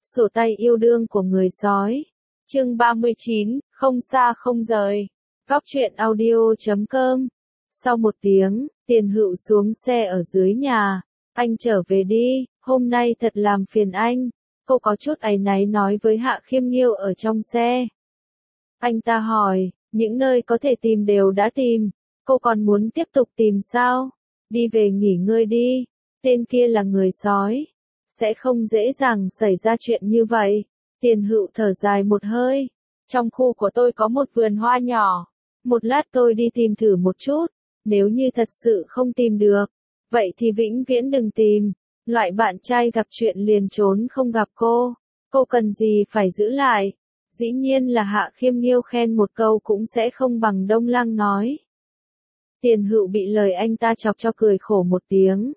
Sổ tay yêu đương của người sói. Chương 39, không xa không rời. Góc truyện audio.com. Sau một tiếng, Tiền Hựu xuống xe ở dưới nhà. Anh trở về đi, hôm nay thật làm phiền anh. Cô có chút áy náy nói với Hạ Khiêm Nghiêu ở trong xe. Anh ta hỏi, những nơi có thể tìm đều đã tìm. Cô còn muốn tiếp tục tìm sao? Đi về nghỉ ngơi đi. Tên kia là người sói. Sẽ không dễ dàng xảy ra chuyện như vậy. Tiền Hựu thở dài một hơi. Trong khu của tôi có một vườn hoa nhỏ. Một lát tôi đi tìm thử một chút. Nếu như thật sự không tìm được, vậy thì vĩnh viễn đừng tìm. Loại bạn trai gặp chuyện liền trốn không gặp cô. Cô cần gì phải giữ lại? Dĩ nhiên là Hạ Khiêm Nghiêu khen một câu cũng sẽ không bằng Đông Lăng nói. Tiền Hựu bị lời anh ta chọc cho cười khổ một tiếng.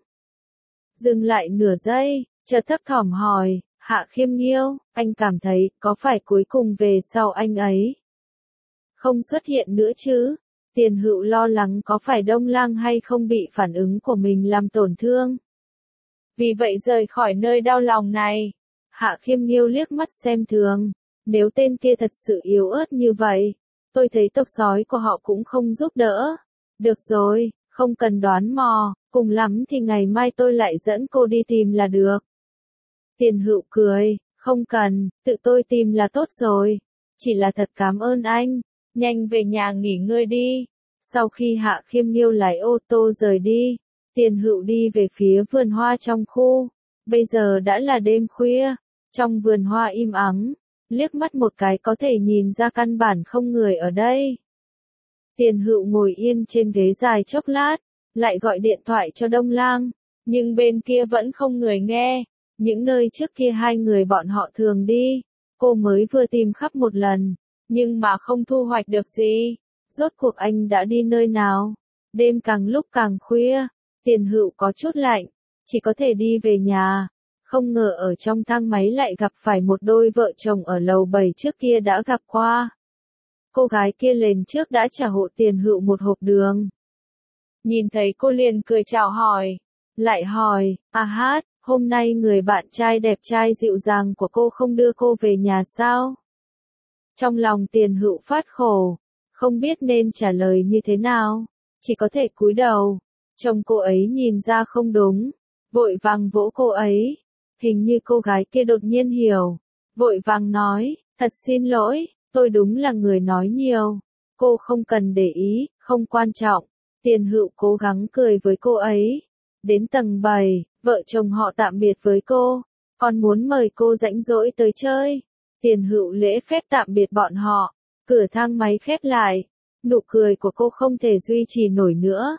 Dừng lại nửa giây, chợt thấp thỏm hỏi, Hạ Khiêm Nghiêu, anh cảm thấy có phải cuối cùng về sau anh ấy không xuất hiện nữa chứ? Tiền Hựu lo lắng có phải Đông Lang hay không bị phản ứng của mình làm tổn thương. Vì vậy rời khỏi nơi đau lòng này. Hạ Khiêm Nghiêu liếc mắt xem thường. Nếu tên kia thật sự yếu ớt như vậy, tôi thấy tộc sói của họ cũng không giúp đỡ. Được rồi, không cần đoán mò, cùng lắm thì ngày mai tôi lại dẫn cô đi tìm là được. Tiền Hựu cười, không cần, tự tôi tìm là tốt rồi. Chỉ là thật cảm ơn anh, nhanh về nhà nghỉ ngơi đi. Sau khi Hạ Khiêm Nghiêu lái ô tô rời đi, Tiền Hựu đi về phía vườn hoa trong khu. Bây giờ đã là đêm khuya, trong vườn hoa im ắng, liếc mắt một cái có thể nhìn ra căn bản không người ở đây. Tiền Hựu ngồi yên trên ghế dài chốc lát, lại gọi điện thoại cho Đông Lang, nhưng bên kia vẫn không người nghe. Những nơi trước kia hai người bọn họ thường đi, cô mới vừa tìm khắp một lần, nhưng mà không thu hoạch được gì. Rốt cuộc anh đã đi nơi nào? Đêm càng lúc càng khuya, Tiền Hựu có chút lạnh, chỉ có thể đi về nhà. Không ngờ ở trong thang máy lại gặp phải một đôi vợ chồng ở lầu 7 trước kia đã gặp qua. Cô gái kia lên trước đã trả hộ Tiền Hựu một hộp đường. Nhìn thấy cô liền cười chào hỏi, lại hỏi, hát, hôm nay người bạn trai đẹp trai dịu dàng của cô không đưa cô về nhà sao? Trong lòng Tiền Hựu phát khổ, không biết nên trả lời như thế nào, chỉ có thể cúi đầu. Trông cô ấy nhìn ra không đúng, vội vàng vỗ cô ấy. Hình như cô gái kia đột nhiên hiểu, vội vàng nói, thật xin lỗi, tôi đúng là người nói nhiều. Cô không cần để ý, không quan trọng. Tiền Hựu cố gắng cười với cô ấy. Đến tầng 7, vợ chồng họ tạm biệt với cô, còn muốn mời cô rảnh rỗi tới chơi. Tiền Hựu lễ phép tạm biệt bọn họ, cửa thang máy khép lại. Nụ cười của cô không thể duy trì nổi nữa.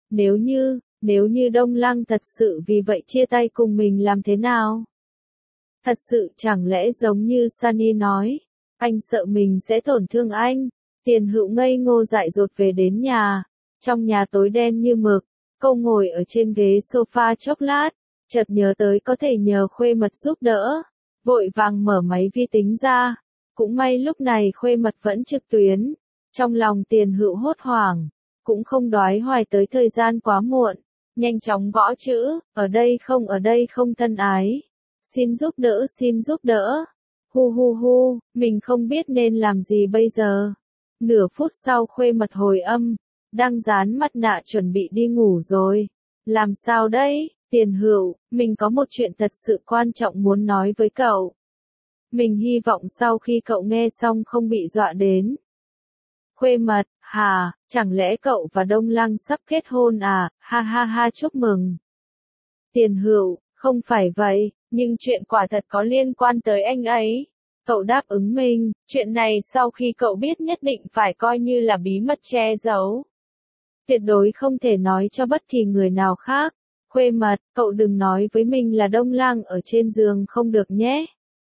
Nếu như Đông Lăng thật sự vì vậy chia tay cùng mình làm thế nào? Thật sự chẳng lẽ giống như Sunny nói, anh sợ mình sẽ tổn thương anh? Tiền Hựu ngây ngô dại dột về đến nhà. Trong nhà tối đen như mực, cô ngồi ở trên ghế sofa chốc lát, chợt nhớ tới có thể nhờ Khuê Mật giúp đỡ. Vội vàng mở máy vi tính ra. Cũng may lúc này Khuê Mật vẫn trực tuyến. Trong lòng Tiền Hựu hốt hoảng, cũng không đoái hoài tới thời gian quá muộn. Nhanh chóng gõ chữ, ở đây không thân ái. Xin giúp đỡ. Hu hu hu, mình không biết nên làm gì bây giờ. Nửa phút sau Khuê Mật hồi âm, đang dán mặt nạ chuẩn bị đi ngủ rồi. Làm sao đây, Tiền Hựu, mình có một chuyện thật sự quan trọng muốn nói với cậu. Mình hy vọng sau khi cậu nghe xong không bị dọa đến. Khuê Mật, hả, chẳng lẽ cậu và Đông Lăng sắp kết hôn à, ha ha ha chúc mừng. Tiền Hựu, không phải vậy, nhưng chuyện quả thật có liên quan tới anh ấy. Cậu đáp ứng mình, chuyện này sau khi cậu biết nhất định phải coi như là bí mật che giấu. Tuyệt đối không thể nói cho bất kỳ người nào khác. Khuê Mật, cậu đừng nói với mình là Đông Lang ở trên giường không được nhé.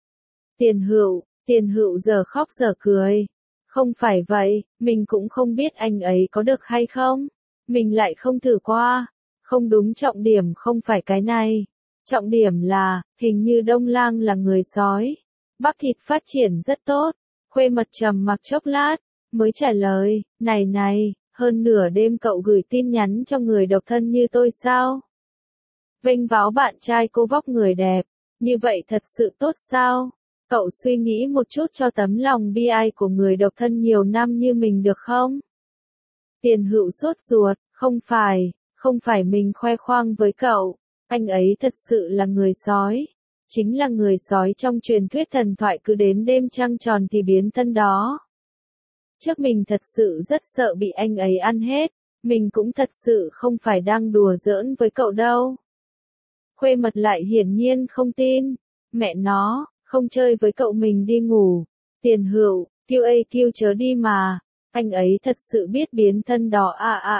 Tiền Hựu giờ khóc giờ cười. Không phải vậy, mình cũng không biết anh ấy có được hay không. Mình lại không thử qua. Không đúng, trọng điểm không phải cái này. Trọng điểm là, hình như Đông Lang là người sói. Bắp thịt phát triển rất tốt. Khuê Mật trầm mặc chốc lát, mới trả lời, này, hơn nửa đêm cậu gửi tin nhắn cho người độc thân như tôi sao? Vênh váo bạn trai cô vóc người đẹp, Như vậy thật sự tốt sao? Cậu suy nghĩ một chút cho tấm lòng bi ai của người độc thân nhiều năm như mình được không? Tiền Hựu sốt ruột, không phải mình khoe khoang với cậu, anh ấy thật sự là người sói. Chính là người sói trong truyền thuyết thần thoại cứ đến đêm trăng tròn thì biến thân đó. Trước mình thật sự rất sợ bị anh ấy ăn hết, mình cũng thật sự không phải đang đùa giỡn với cậu đâu. Khuê Mật lại hiển nhiên không tin, mẹ nó, không chơi với cậu mình đi ngủ. Tiền Hựu, QAQ chớ đi mà, anh ấy thật sự biết biến thân đó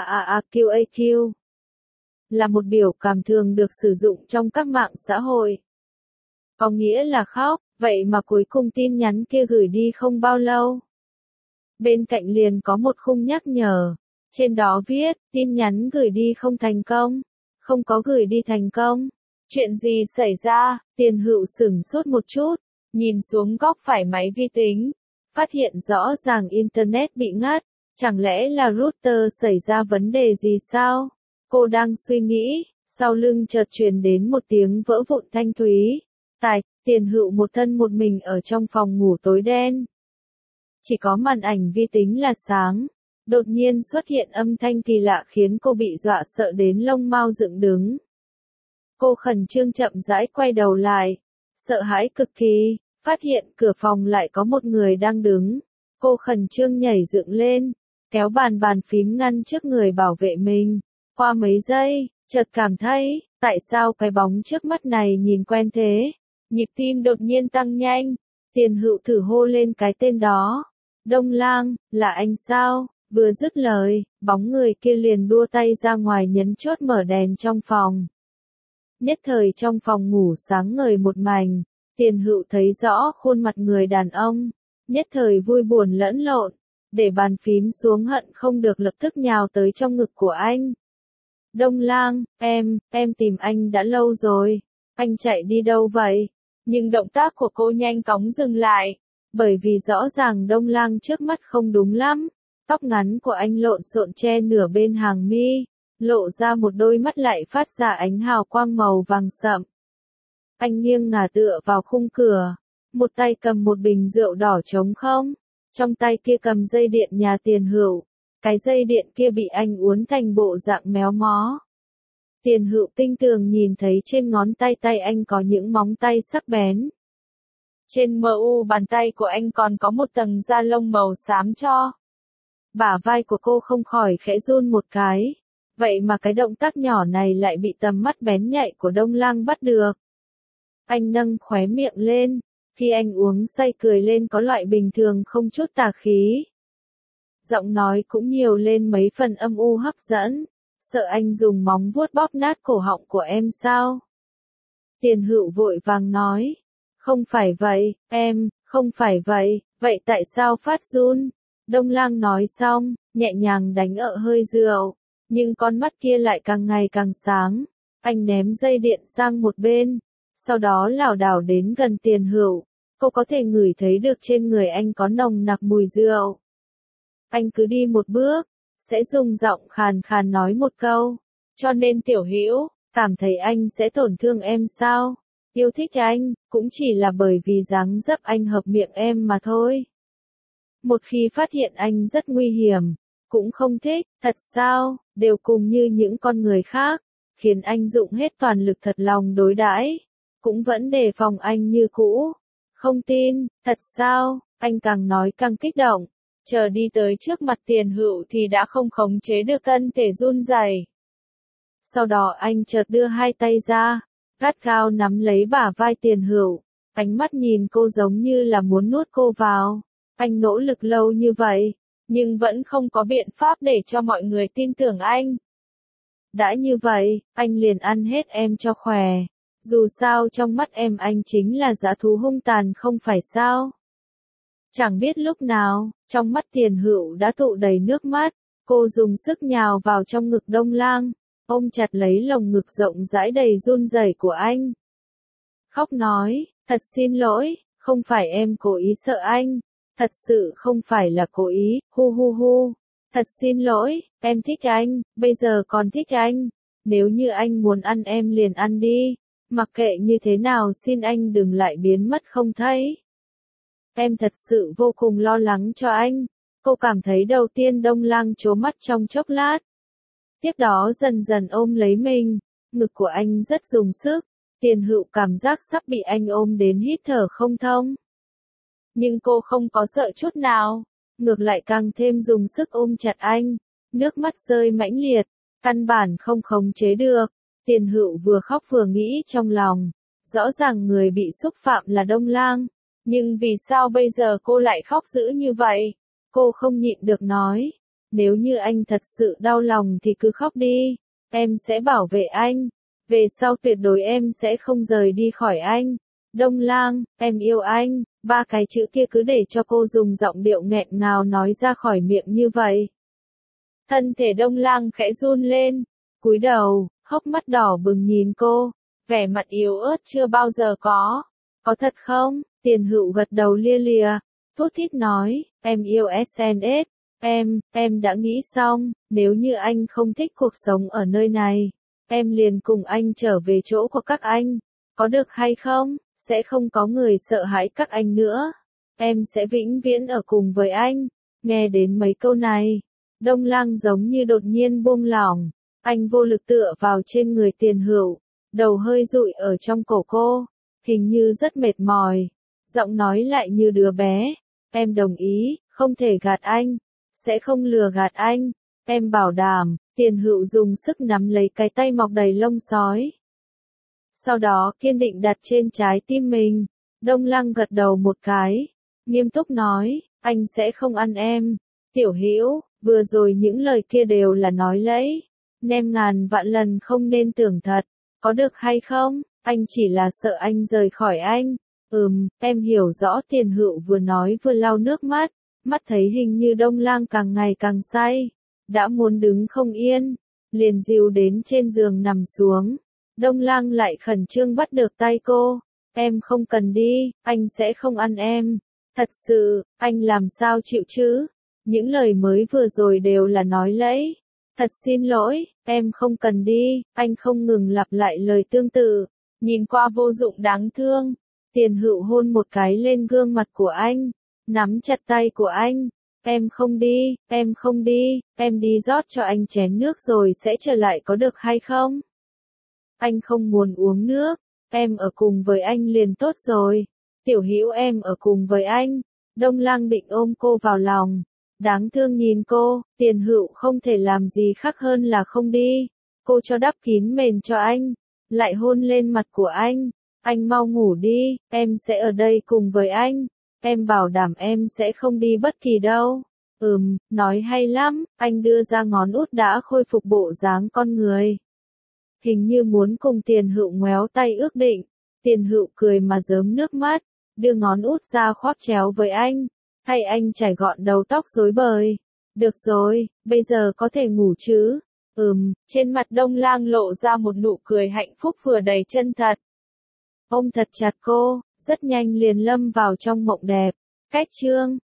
QAQ. Là một biểu cảm thường được sử dụng trong các mạng xã hội. Có nghĩa là khóc, vậy mà cuối cùng tin nhắn kia gửi đi không bao lâu. Bên cạnh liền có một khung nhắc nhở, trên đó viết, tin nhắn gửi đi không thành công, không có gửi đi thành công. Chuyện gì xảy ra? Tiền Hựu sửng sốt một chút, nhìn xuống góc phải máy vi tính, phát hiện rõ ràng Internet bị ngắt, chẳng lẽ là router xảy ra vấn đề gì sao? Cô đang suy nghĩ, sau lưng chợt truyền đến một tiếng vỡ vụn thanh thúy. Tiền Hựu một thân một mình ở trong phòng ngủ tối đen. Chỉ có màn ảnh vi tính là sáng. Đột nhiên xuất hiện âm thanh kỳ lạ khiến cô bị dọa sợ đến lông mao dựng đứng. Cô khẩn trương chậm rãi quay đầu lại. Sợ hãi cực kỳ, phát hiện cửa phòng lại có một người đang đứng. Cô khẩn trương nhảy dựng lên, kéo bàn phím ngăn trước người bảo vệ mình. Qua mấy giây, chợt cảm thấy, tại sao cái bóng trước mắt này nhìn quen thế? Nhịp tim đột nhiên tăng nhanh. Tiền Hựu thử hô lên cái tên đó. Đông Lang, là anh sao? Vừa dứt lời, bóng người kia liền đua tay ra ngoài nhấn chốt mở đèn trong phòng. Nhất thời trong phòng ngủ sáng ngời một mảnh, Tiền Hựu thấy rõ khuôn mặt người đàn ông, nhất thời vui buồn lẫn lộn, để bàn phím xuống hận không được lập tức nhào tới trong ngực của anh. Đông Lang, em tìm anh đã lâu rồi, anh chạy đi đâu vậy? Nhưng động tác của cô nhanh chóng dừng lại, bởi vì rõ ràng Đông Lang trước mắt không đúng lắm, tóc ngắn của anh lộn xộn che nửa bên hàng mi, lộ ra một đôi mắt lại phát ra ánh hào quang màu vàng sậm. Anh nghiêng ngả tựa vào khung cửa, một tay cầm một bình rượu đỏ trống không, trong tay kia cầm dây điện nhà Tiền Hựu, cái dây điện kia bị anh uốn thành bộ dạng méo mó. Tiền Hựu tinh tường nhìn thấy trên ngón tay anh có những móng tay sắc bén. Trên mu bàn tay của anh còn có một tầng da lông màu xám cho. Bả vai của cô không khỏi khẽ run một cái. Vậy mà cái động tác nhỏ này lại bị tầm mắt bén nhạy của Đông Lang bắt được. Anh nâng khóe miệng lên, khi anh uống say cười lên có loại bình thường không chút tà khí. Giọng nói cũng nhiều lên mấy phần âm u hấp dẫn. Sợ anh dùng móng vuốt bóp nát cổ họng của em sao? Tiền Hựu vội vàng nói. Không phải vậy, không phải vậy, vậy tại sao phát run? Đông Lang nói xong, nhẹ nhàng đánh hơi rượu, nhưng con mắt kia lại càng ngày càng sáng. Anh ném dây điện sang một bên, sau đó lảo đảo đến gần Tiền Hựu. Cô có thể ngửi thấy được trên người anh có nồng nặc mùi rượu. Anh cứ đi một bước, sẽ dùng giọng khàn khàn nói một câu. Cho nên Tiểu Hữu, cảm thấy anh sẽ tổn thương em sao? Yêu thích anh, cũng chỉ là bởi vì dáng dấp anh hợp miệng em mà thôi. Một khi phát hiện anh rất nguy hiểm, cũng không thích, thật sao, đều cùng như những con người khác, khiến anh dụng hết toàn lực thật lòng đối đãi, cũng vẫn đề phòng anh như cũ. Không tin, thật sao, anh càng nói càng kích động, chờ đi tới trước mặt Tiền Hựu thì đã không khống chế được thân thể run rẩy. Sau đó anh chợt đưa hai tay ra, gắt gao nắm lấy bả vai Tiền Hựu, ánh mắt nhìn cô giống như là muốn nuốt cô vào. Anh nỗ lực lâu như vậy, nhưng vẫn không có biện pháp để cho mọi người tin tưởng anh. Đã như vậy, anh liền ăn hết em cho khỏe. Dù sao trong mắt em anh chính là dã thú hung tàn không phải sao? Chẳng biết lúc nào, trong mắt Tiền Hựu đã tụ đầy nước mắt, cô dùng sức nhào vào trong ngực Đông Lang, ôm chặt lấy lồng ngực rộng rãi đầy run rẩy của anh. Khóc nói, thật xin lỗi, không phải em cố ý sợ anh, thật sự không phải là cố ý, hu hu hu, thật xin lỗi, em thích anh, bây giờ còn thích anh, nếu như anh muốn ăn em liền ăn đi, Mặc kệ như thế nào xin anh đừng lại biến mất không thấy. Em thật sự vô cùng lo lắng cho anh. Cô cảm thấy đầu tiên Đông Lang trố mắt trong chốc lát. Tiếp đó dần dần ôm lấy mình, ngực của anh rất dùng sức, Tiền Hựu cảm giác sắp bị anh ôm đến hít thở không thông. Nhưng cô không có sợ chút nào, ngược lại càng thêm dùng sức ôm chặt anh, nước mắt rơi mãnh liệt, căn bản không khống chế được. Tiền Hựu vừa khóc vừa nghĩ trong lòng, rõ ràng người bị xúc phạm là Đông Lang, nhưng vì sao bây giờ cô lại khóc dữ như vậy? Cô không nhịn được nói, nếu như anh thật sự đau lòng thì cứ khóc đi, em sẽ bảo vệ anh, về sau tuyệt đối em sẽ không rời đi khỏi anh. Đông Lang, em yêu anh, ba cái chữ kia cứ để cho cô dùng giọng điệu nghẹn ngào nói ra khỏi miệng như vậy. Thân thể Đông Lang khẽ run lên, cúi đầu, hốc mắt đỏ bừng nhìn cô, vẻ mặt yếu ớt chưa bao giờ có. Có thật không? Tiền Hựu gật đầu lia lịa, thút thít nói, em yêu SNS, em đã nghĩ xong, nếu như anh không thích cuộc sống ở nơi này, em liền cùng anh trở về chỗ của các anh, có được hay không? Sẽ không có người sợ hãi các anh nữa. Em sẽ vĩnh viễn ở cùng với anh. Nghe đến mấy câu này, Đông Lang giống như đột nhiên buông lỏng, anh vô lực tựa vào trên người Tiền Hựu, đầu hơi dụi ở trong cổ cô, hình như rất mệt mỏi, giọng nói lại như đứa bé, em đồng ý, không thể gạt anh, sẽ không lừa gạt anh, em bảo đảm. Tiền Hựu dùng sức nắm lấy cái tay mọc đầy lông sói. Sau đó kiên định đặt trên trái tim mình, Đông Lang gật đầu một cái, nghiêm túc nói, anh sẽ không ăn em. Tiểu Hữu, vừa rồi những lời kia đều là nói lẫy, em ngàn vạn lần không nên tưởng thật, có được hay không? Anh chỉ là sợ anh rời khỏi anh. Em hiểu rõ. Tiền Hựu vừa nói vừa lau nước mắt, mắt thấy hình như Đông Lang càng ngày càng say, đã muốn đứng không yên, liền dìu đến trên giường nằm xuống. Đông Lang lại khẩn trương bắt được tay cô, em không cần đi, anh sẽ không ăn em. Thật sự, anh làm sao chịu chứ? Những lời mới vừa rồi đều là nói lẫy. Thật xin lỗi, em không cần đi, anh không ngừng lặp lại lời tương tự, nhìn qua vô dụng đáng thương. Tiền Hựu hôn một cái lên gương mặt của anh, nắm chặt tay của anh. Em không đi, em không đi, em đi rót cho anh chén nước rồi sẽ trở lại có được hay không? Anh không muốn uống nước, em ở cùng với anh liền tốt rồi. Tiểu Hữu em ở cùng với anh. Đông Lang định ôm cô vào lòng, đáng thương nhìn cô, Tiền Hựu không thể làm gì khác hơn là không đi. Cô cho đắp kín mền cho anh, lại hôn lên mặt của anh mau ngủ đi, em sẽ ở đây cùng với anh. Em bảo đảm em sẽ không đi bất kỳ đâu. Nói hay lắm, anh đưa ra ngón út đã khôi phục bộ dáng con người. Hình như muốn cùng Tiền Hựu ngoéo tay ước định. Tiền Hựu cười mà rớm nước mắt, đưa ngón út ra khoác chéo với anh, thay anh chải gọn đầu tóc rối bời. Được rồi, bây giờ có thể ngủ chứ? Trên mặt Đông Lang lộ ra một nụ cười hạnh phúc vừa đầy chân thật. Ôm thật chặt cô, rất nhanh liền lâm vào trong mộng đẹp. Cách chương